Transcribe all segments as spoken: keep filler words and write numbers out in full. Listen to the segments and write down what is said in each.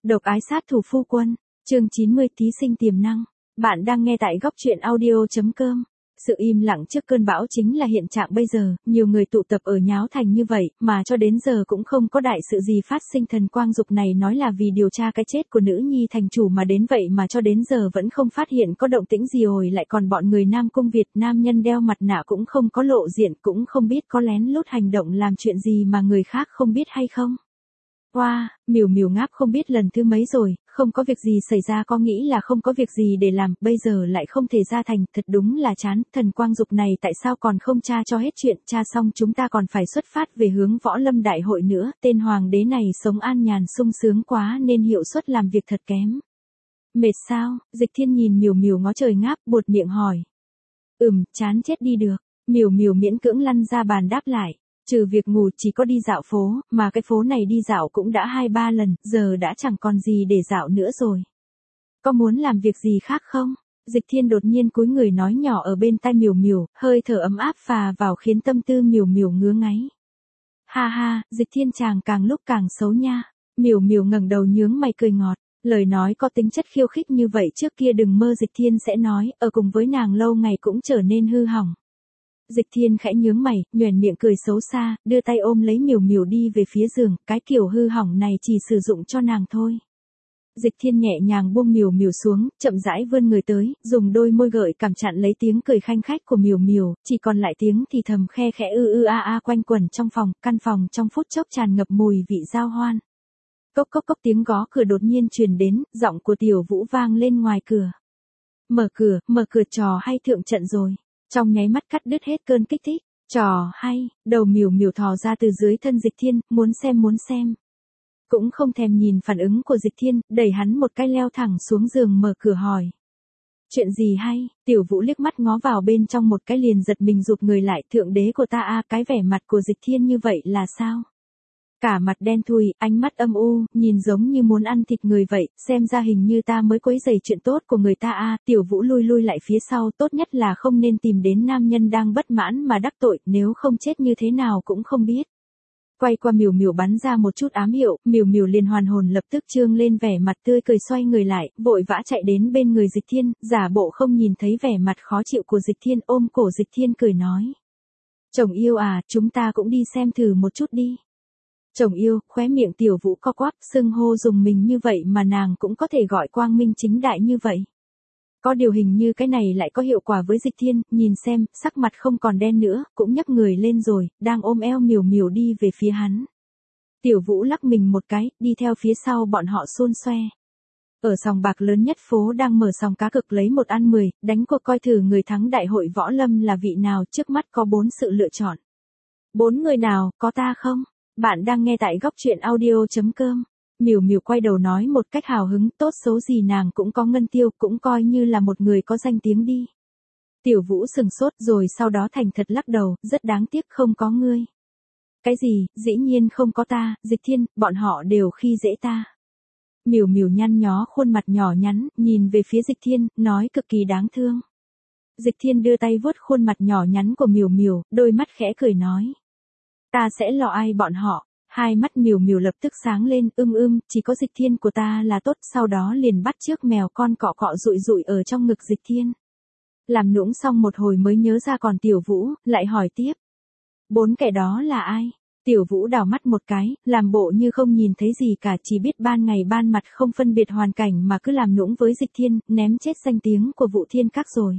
Độc ái sát thủ phu quân, chương chín mươi thí sinh tiềm năng. Bạn đang nghe tại góc truyện audio chấm com. Sự im lặng trước cơn bão chính là hiện trạng bây giờ, nhiều người tụ tập ở nháo thành như vậy, mà cho đến giờ cũng không có đại sự gì phát sinh. Thần Quang Dục này nói là vì điều tra cái chết của nữ nhi thành chủ mà đến vậy mà cho đến giờ vẫn không phát hiện có động tĩnh gì. Hồi lại còn bọn người Nam Cung Việt, nam nhân đeo mặt nạ cũng không có lộ diện, cũng không biết có lén lút hành động làm chuyện gì mà người khác không biết hay không. Hoa, wow, Miểu Miểu ngáp không biết lần thứ mấy rồi, không có việc gì xảy ra có nghĩ là không có việc gì để làm, bây giờ lại không thể ra thành, thật đúng là chán. Thần Quang Dục này tại sao còn không tra cho hết chuyện, tra xong chúng ta còn phải xuất phát về hướng Võ Lâm Đại hội nữa, tên hoàng đế này sống an nhàn sung sướng quá nên hiệu suất làm việc thật kém. Mệt sao? Dịch Thiên nhìn Miểu Miểu ngó trời ngáp, buột miệng hỏi. Ừm, chán chết đi được. Miểu Miểu miễn cưỡng lăn ra bàn đáp lại. Trừ việc ngủ chỉ có đi dạo phố, mà cái phố này đi dạo cũng đã hai ba lần, giờ đã chẳng còn gì để dạo nữa rồi. Có muốn làm việc gì khác không? Dịch Thiên đột nhiên cúi người nói nhỏ ở bên tai Miểu Miểu, hơi thở ấm áp phà vào khiến tâm tư Miểu Miểu ngứa ngáy. Ha ha, Dịch Thiên chàng càng lúc càng xấu nha. Miểu Miểu ngẩng đầu nhướng mày cười ngọt, lời nói có tính chất khiêu khích như vậy trước kia đừng mơ Dịch Thiên sẽ nói, ở cùng với nàng lâu ngày cũng trở nên hư hỏng. Dịch Thiên khẽ nhướng mày, nhoẻn miệng cười xấu xa, đưa tay ôm lấy Miểu Miểu đi về phía giường, cái kiểu hư hỏng này chỉ sử dụng cho nàng thôi. Dịch Thiên nhẹ nhàng buông Miểu Miểu xuống, chậm rãi vươn người tới, dùng đôi môi gợi cảm chặn lấy tiếng cười khanh khách của Miểu Miểu, chỉ còn lại tiếng thì thầm khe khẽ ư ư a a quanh quẩn trong phòng, căn phòng trong phút chốc tràn ngập mùi vị giao hoan. Cốc cốc cốc tiếng gõ cửa đột nhiên truyền đến, giọng của Tiểu Vũ vang lên ngoài cửa. Mở cửa, mở cửa, trò hay thượng trận rồi. Trong nháy mắt cắt đứt hết cơn kích thích, trò hay, đầu Miểu Miểu thò ra từ dưới thân Dịch Thiên, muốn xem muốn xem. Cũng không thèm nhìn phản ứng của Dịch Thiên, đẩy hắn một cái leo thẳng xuống giường mở cửa hỏi. Chuyện gì hay? Tiểu Vũ liếc mắt ngó vào bên trong một cái liền giật mình rụt người lại, thượng đế của ta a, cái vẻ mặt của Dịch Thiên như vậy là sao? Cả mặt đen thui, ánh mắt âm u, nhìn giống như muốn ăn thịt người vậy, xem ra hình như ta mới quấy rầy chuyện tốt của người ta a. À, Tiểu Vũ lui lui lại phía sau, tốt nhất là không nên tìm đến nam nhân đang bất mãn mà đắc tội, nếu không chết như thế nào cũng không biết. Quay qua Miểu Miểu bắn ra một chút ám hiệu, Miểu Miểu liền hoàn hồn lập tức trương lên vẻ mặt tươi cười xoay người lại, vội vã chạy đến bên người Dịch Thiên, giả bộ không nhìn thấy vẻ mặt khó chịu của Dịch Thiên, ôm cổ Dịch Thiên cười nói. Chồng yêu à, chúng ta cũng đi xem thử một chút đi. Chồng yêu, khóe miệng Tiểu Vũ co quắp, xưng hô dùng mình như vậy mà nàng cũng có thể gọi quang minh chính đại như vậy. Có điều hình như cái này lại có hiệu quả với Dịch Thiên, nhìn xem, sắc mặt không còn đen nữa, cũng nhấc người lên rồi, đang ôm eo Miểu Miểu đi về phía hắn. Tiểu Vũ lắc mình một cái, đi theo phía sau bọn họ xôn xoe. Ở sòng bạc lớn nhất phố đang mở sòng cá cược lấy một ăn mười, đánh cuộc coi thử người thắng đại hội võ lâm là vị nào, trước mắt có bốn sự lựa chọn. Bốn người nào, có ta không? Bạn đang nghe tại góc truyện audio chấm com. Miểu Miểu quay đầu nói một cách hào hứng, tốt xấu gì nàng cũng có ngân tiêu, cũng coi như là một người có danh tiếng đi. Tiểu Vũ sừng sốt rồi sau đó thành thật lắc đầu, rất đáng tiếc không có ngươi. Cái gì, dĩ nhiên không có ta, Dịch Thiên, bọn họ đều khi dễ ta. Miểu Miểu nhăn nhó khuôn mặt nhỏ nhắn, nhìn về phía Dịch Thiên, nói cực kỳ đáng thương. Dịch Thiên đưa tay vuốt khuôn mặt nhỏ nhắn của Miểu Miểu, đôi mắt khẽ cười nói. Ta sẽ lo ai bọn họ. Hai mắt Miểu Miểu lập tức sáng lên, ưm ưm, chỉ có Dịch Thiên của ta là tốt, sau đó liền bắt chước mèo con cọ cọ rụi rụi ở trong ngực Dịch Thiên. Làm nũng xong một hồi mới nhớ ra còn Tiểu Vũ, lại hỏi tiếp. Bốn kẻ đó là ai? Tiểu Vũ đảo mắt một cái, làm bộ như không nhìn thấy gì cả, chỉ biết ban ngày ban mặt không phân biệt hoàn cảnh mà cứ làm nũng với Dịch Thiên, ném chết danh tiếng của Vũ Thiên Các rồi.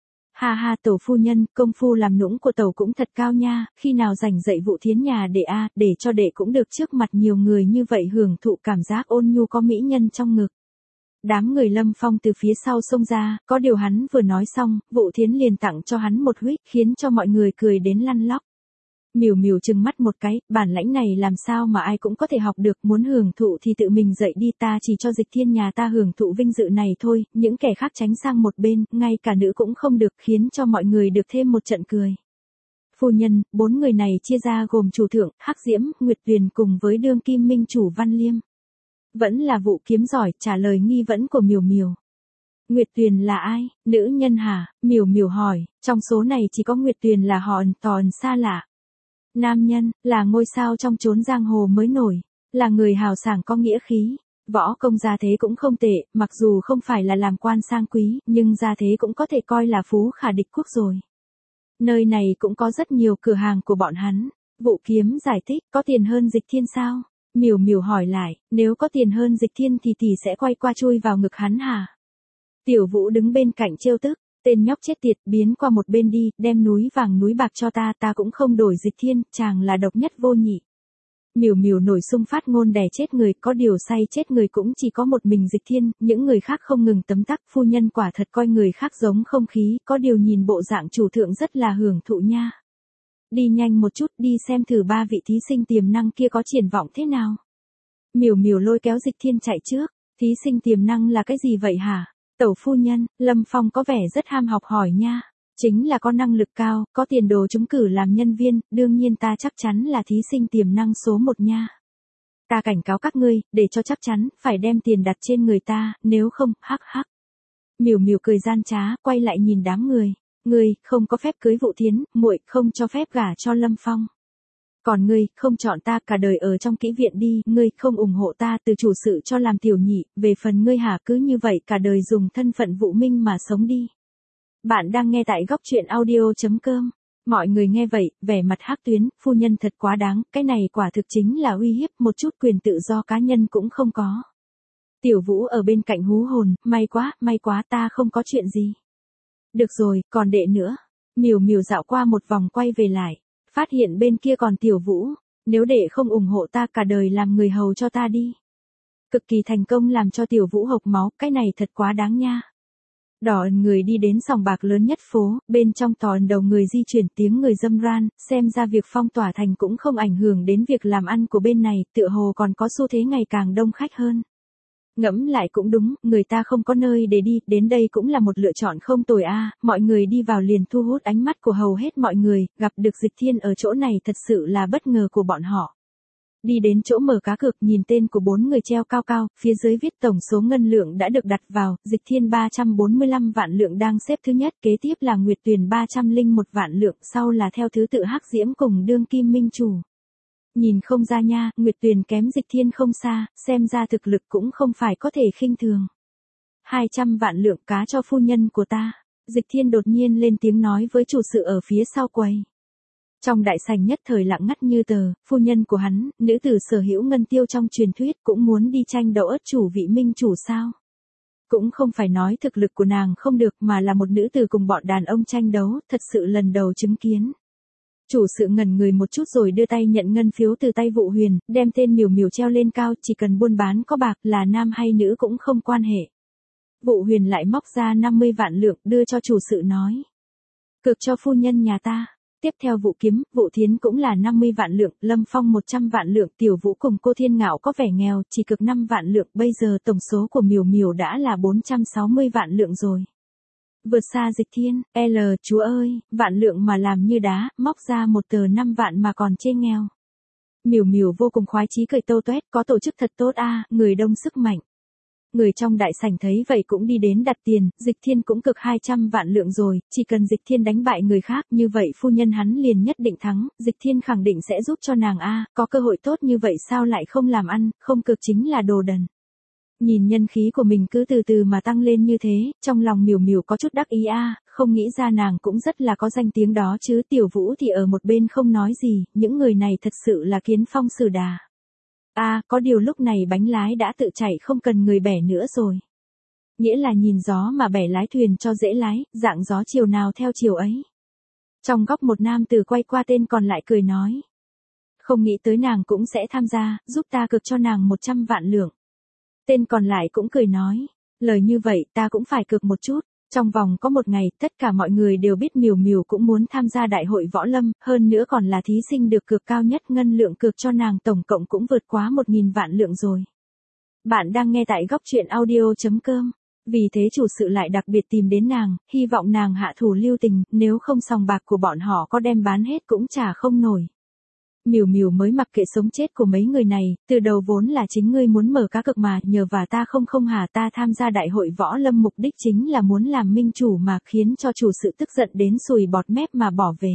Ha ha, Tẩu phu nhân, công phu làm nũng của Tẩu cũng thật cao nha, khi nào rảnh dạy Vũ Thiến nhà đệ a, để cho đệ cũng được trước mặt nhiều người như vậy hưởng thụ cảm giác ôn nhu có mỹ nhân trong ngực. Đám người Lâm Phong từ phía sau xông ra, có điều hắn vừa nói xong, Vũ Thiến liền tặng cho hắn một huých, khiến cho mọi người cười đến lăn lóc. Miểu Miểu trừng mắt một cái, bản lãnh này làm sao mà ai cũng có thể học được, muốn hưởng thụ thì tự mình dậy đi, ta chỉ cho Dịch Thiên nhà ta hưởng thụ vinh dự này thôi, những kẻ khác tránh sang một bên, ngay cả nữ cũng không được, khiến cho mọi người được thêm một trận cười. Phu nhân, bốn người này chia ra gồm chủ thượng, Hắc Diễm, Nguyệt Tuyền cùng với đương kim minh chủ Văn Liêm. Vẫn là Vũ kiếm giỏi, trả lời nghi vấn của Miểu Miểu. Nguyệt Tuyền là ai? Nữ nhân hả? Miểu Miểu hỏi, trong số này chỉ có Nguyệt Tuyền là họ ẩn tòn xa lạ. Nam nhân, là ngôi sao trong chốn giang hồ mới nổi, là người hào sảng có nghĩa khí. Võ công gia thế cũng không tệ, mặc dù không phải là làm quan sang quý, nhưng gia thế cũng có thể coi là phú khả địch quốc rồi. Nơi này cũng có rất nhiều cửa hàng của bọn hắn. Vũ Kiếm giải thích, có tiền hơn Dịch Thiên sao? Miểu Miểu hỏi lại, nếu có tiền hơn Dịch Thiên thì tỷ sẽ quay qua chui vào ngực hắn hả? Tiểu Vũ đứng bên cạnh trêu tức, tên nhóc chết tiệt, biến qua một bên đi, đem núi vàng núi bạc cho ta, ta cũng không đổi Dịch Thiên, chàng là độc nhất vô nhị. Miểu Miểu nổi xung phát ngôn đè chết người, có điều say chết người cũng chỉ có một mình Dịch Thiên, những người khác không ngừng tấm tắc, phu nhân quả thật coi người khác giống không khí, có điều nhìn bộ dạng chủ thượng rất là hưởng thụ nha. Đi nhanh một chút, đi xem thử ba vị thí sinh tiềm năng kia có triển vọng thế nào. Miểu Miểu lôi kéo Dịch Thiên chạy trước, thí sinh tiềm năng là cái gì vậy hả? Tẩu phu nhân, Lâm Phong có vẻ rất ham học hỏi nha. Chính là có năng lực cao, có tiền đồ trúng cử làm nhân viên, đương nhiên ta chắc chắn là thí sinh tiềm năng số một nha. Ta cảnh cáo các ngươi, để cho chắc chắn, phải đem tiền đặt trên người ta, nếu không, hắc hắc. Miểu Miểu cười gian trá, quay lại nhìn đám người. Ngươi, không có phép cưới Vũ Thiến, muội không cho phép gả cho Lâm Phong. Còn ngươi, không chọn ta cả đời ở trong kỹ viện đi, ngươi không ủng hộ ta từ chủ sự cho làm tiểu nhị, về phần ngươi hả cứ như vậy cả đời dùng thân phận Vũ Minh mà sống đi. Bạn đang nghe tại góc truyện audio.com. Mọi người nghe vậy, vẻ mặt hắc tuyến, phu nhân thật quá đáng, cái này quả thực chính là uy hiếp, một chút quyền tự do cá nhân cũng không có. Tiểu Vũ ở bên cạnh hú hồn, may quá, may quá ta không có chuyện gì. Được rồi, còn đệ nữa. Miểu Miểu dạo qua một vòng quay về lại, phát hiện bên kia còn Tiểu Vũ, nếu đệ không ủng hộ ta cả đời làm người hầu cho ta đi. Cực kỳ thành công làm cho Tiểu Vũ hộc máu, cái này thật quá đáng nha. Đỏ ẩn người đi đến sòng bạc lớn nhất phố, bên trong tò ẩn đầu người di chuyển tiếng người râm ran, xem ra việc phong tỏa thành cũng không ảnh hưởng đến việc làm ăn của bên này, tựa hồ còn có xu thế ngày càng đông khách hơn. Ngẫm lại cũng đúng, người ta không có nơi để đi, đến đây cũng là một lựa chọn không tồi a. Mọi người đi vào liền thu hút ánh mắt của hầu hết mọi người, gặp được Dịch Thiên ở chỗ này thật sự là bất ngờ của bọn họ. Đi đến chỗ mở cá cược, nhìn tên của bốn người treo cao cao, phía dưới viết tổng số ngân lượng đã được đặt vào, Dịch Thiên ba trăm bốn mươi lăm vạn lượng đang xếp thứ nhất, kế tiếp là Nguyệt Tuyền ba trăm lẻ một vạn lượng, sau là theo thứ tự Hắc Diễm cùng đương kim minh chủ. Nhìn không ra nha, Nguyệt Tuyền kém Dịch Thiên không xa, xem ra thực lực cũng không phải có thể khinh thường. hai trăm vạn lượng cá cho phu nhân của ta. Dịch Thiên đột nhiên lên tiếng nói với chủ sự ở phía sau quầy. Trong đại sảnh nhất thời lặng ngắt như tờ, phu nhân của hắn, nữ tử sở hữu ngân tiêu trong truyền thuyết cũng muốn đi tranh đấu ất chủ vị minh chủ sao. Cũng không phải nói thực lực của nàng không được mà là một nữ tử cùng bọn đàn ông tranh đấu, thật sự lần đầu chứng kiến. Chủ sự ngẩn người một chút rồi đưa tay nhận ngân phiếu từ tay Vũ Huyền, đem tên Miểu Miểu treo lên cao, chỉ cần buôn bán có bạc là nam hay nữ cũng không quan hệ. Vũ Huyền lại móc ra năm mươi vạn lượng đưa cho chủ sự nói. Cược cho phu nhân nhà ta. Tiếp theo Vũ Kiếm, Vũ Thiến cũng là năm mươi vạn lượng, Lâm Phong một trăm vạn lượng, Tiểu Vũ cùng cô Thiên Ngạo có vẻ nghèo, chỉ cực năm vạn lượng, bây giờ tổng số của Miểu Miểu đã là bốn trăm sáu mươi vạn lượng rồi. Vượt xa Dịch Thiên, L, chúa ơi, vạn lượng mà làm như đá, móc ra một tờ năm vạn mà còn chê nghèo. Miểu Miểu vô cùng khoái chí cười tô toét, có tổ chức thật tốt a, người đông sức mạnh. Người trong đại sảnh thấy vậy cũng đi đến đặt tiền, Dịch Thiên cũng cực hai trăm vạn lượng rồi, chỉ cần Dịch Thiên đánh bại người khác, như vậy phu nhân hắn liền nhất định thắng, Dịch Thiên khẳng định sẽ giúp cho nàng a, có cơ hội tốt như vậy sao lại không làm ăn, không cực chính là đồ đần. Nhìn nhân khí của mình cứ từ từ mà tăng lên như thế, trong lòng Miểu Miểu có chút đắc ý a, không nghĩ ra nàng cũng rất là có danh tiếng đó chứ. Tiểu Vũ thì ở một bên không nói gì, những người này thật sự là kiến phong sử đà. A, à, có điều lúc này bánh lái đã tự chạy không cần người bẻ nữa rồi. Nghĩa là nhìn gió mà bẻ lái thuyền cho dễ lái, dạng gió chiều nào theo chiều ấy. Trong góc một nam tử quay qua tên còn lại cười nói. Không nghĩ tới nàng cũng sẽ tham gia, giúp ta cược cho nàng một trăm vạn lượng. Tên còn lại cũng cười nói, lời như vậy ta cũng phải cược một chút. Trong vòng có một ngày, tất cả mọi người đều biết Miểu Miểu cũng muốn tham gia đại hội võ lâm, hơn nữa còn là thí sinh được cược cao nhất, ngân lượng cược cho nàng tổng cộng cũng vượt quá một nghìn vạn lượng rồi. Bạn đang nghe tại góc truyện audio.com. Vì thế chủ sự lại đặc biệt tìm đến nàng, hy vọng nàng hạ thủ lưu tình, nếu không sòng bạc của bọn họ có đem bán hết cũng trả không nổi. Miểu Miểu mới mặc kệ sống chết của mấy người này, từ đầu vốn là chính ngươi muốn mở cá cược mà, nhờ và ta không không hả, ta tham gia đại hội võ lâm mục đích chính là muốn làm minh chủ mà, khiến cho chủ sự tức giận đến sùi bọt mép mà bỏ về.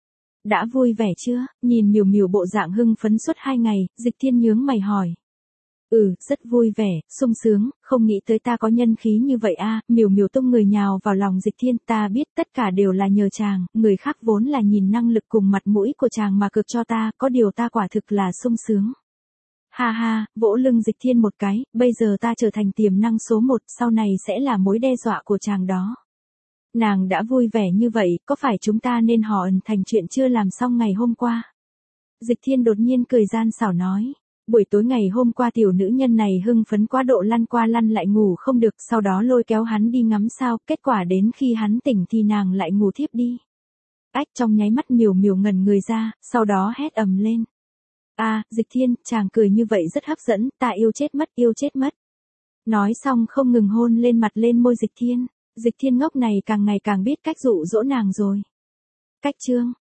Đã vui vẻ chưa? Nhìn Miểu Miểu bộ dạng hưng phấn suốt hai ngày, Dịch Thiên nhướng mày hỏi. Ừ, rất vui vẻ, sung sướng, không nghĩ tới ta có nhân khí như vậy a. Miểu Miểu tung người nhào vào lòng Dịch Thiên, ta biết tất cả đều là nhờ chàng, người khác vốn là nhìn năng lực cùng mặt mũi của chàng mà cược cho ta, có điều ta quả thực là sung sướng. Ha ha, vỗ lưng Dịch Thiên một cái, bây giờ ta trở thành tiềm năng số một, sau này sẽ là mối đe dọa của chàng đó. Nàng đã vui vẻ như vậy, có phải chúng ta nên hò ẩn thành chuyện chưa làm xong ngày hôm qua? Dịch Thiên đột nhiên cười gian xảo nói. Buổi tối ngày hôm qua tiểu nữ nhân này hưng phấn quá độ lăn qua lăn lại ngủ không được, sau đó lôi kéo hắn đi ngắm sao, kết quả đến khi hắn tỉnh thì nàng lại ngủ thiếp đi. Ách, trong nháy mắt Miểu Miểu ngẩn người ra, sau đó hét ầm lên. À, Dịch Thiên, chàng cười như vậy rất hấp dẫn, ta yêu chết mất, yêu chết mất. Nói xong không ngừng hôn lên mặt lên môi Dịch Thiên. Dịch Thiên ngốc này càng ngày càng biết cách dụ dỗ nàng rồi. Cách chương